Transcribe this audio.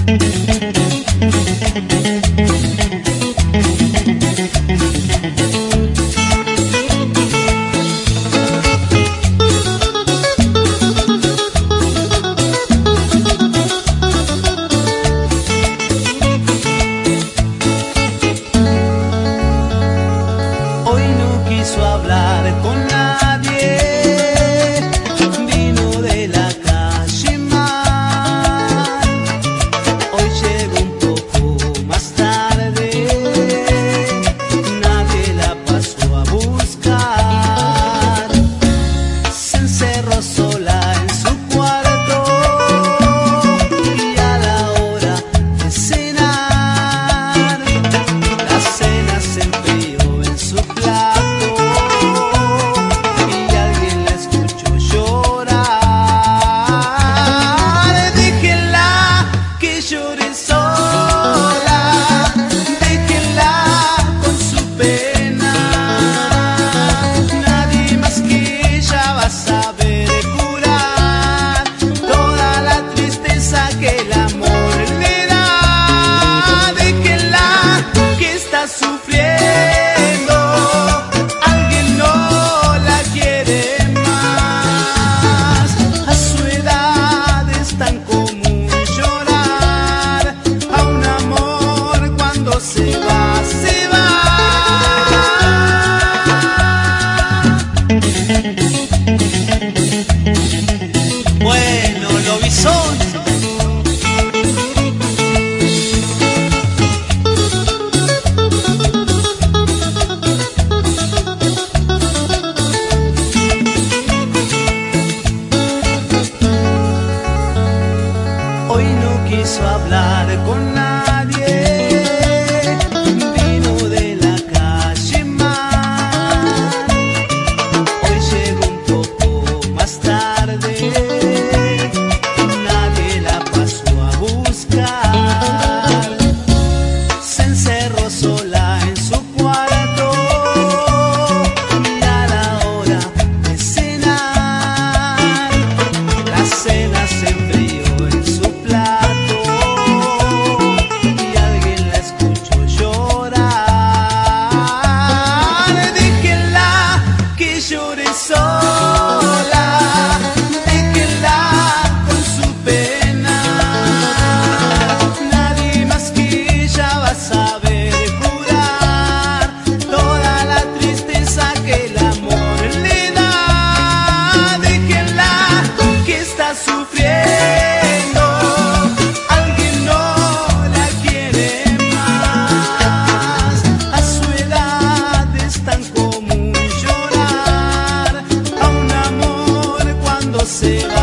Hoy no quiso hablar con nadie, vino de la calle mal. Hoy llegó un poco más tarde, nadie la pasó a buscar. Se encerró sola en su cuarto y a la hora de cenar, la cena se enfrió en su plato y alguien la escuchó llorar. Déjenla que llore sola, déjenla con su pena. Nadie más que ella va a saber curar toda la tristeza que el amor le da. Déjenla que está sufriendo, alguien no la quiere más. A su edad es tan común llorar a un amor cuando se va, se va. Bueno, lobizón. Hoy no quiso hablar con nadie, vino de la calle mal. Hoy llegó un poco más tarde, nadie la pasó a buscar. Se encerró sola en su cuarto y a la hora de cenar, la cena se enfrió en su plato y alguien la escuchó llorar. Déjenla que llore sola, déjenla con su pena. Nadie más que ella va a saber curar toda la tristeza que el amor le da. Déjenla que está sufriendo, alguien no la quiere más. A su edad es tan común llorar a un amor cuando se va.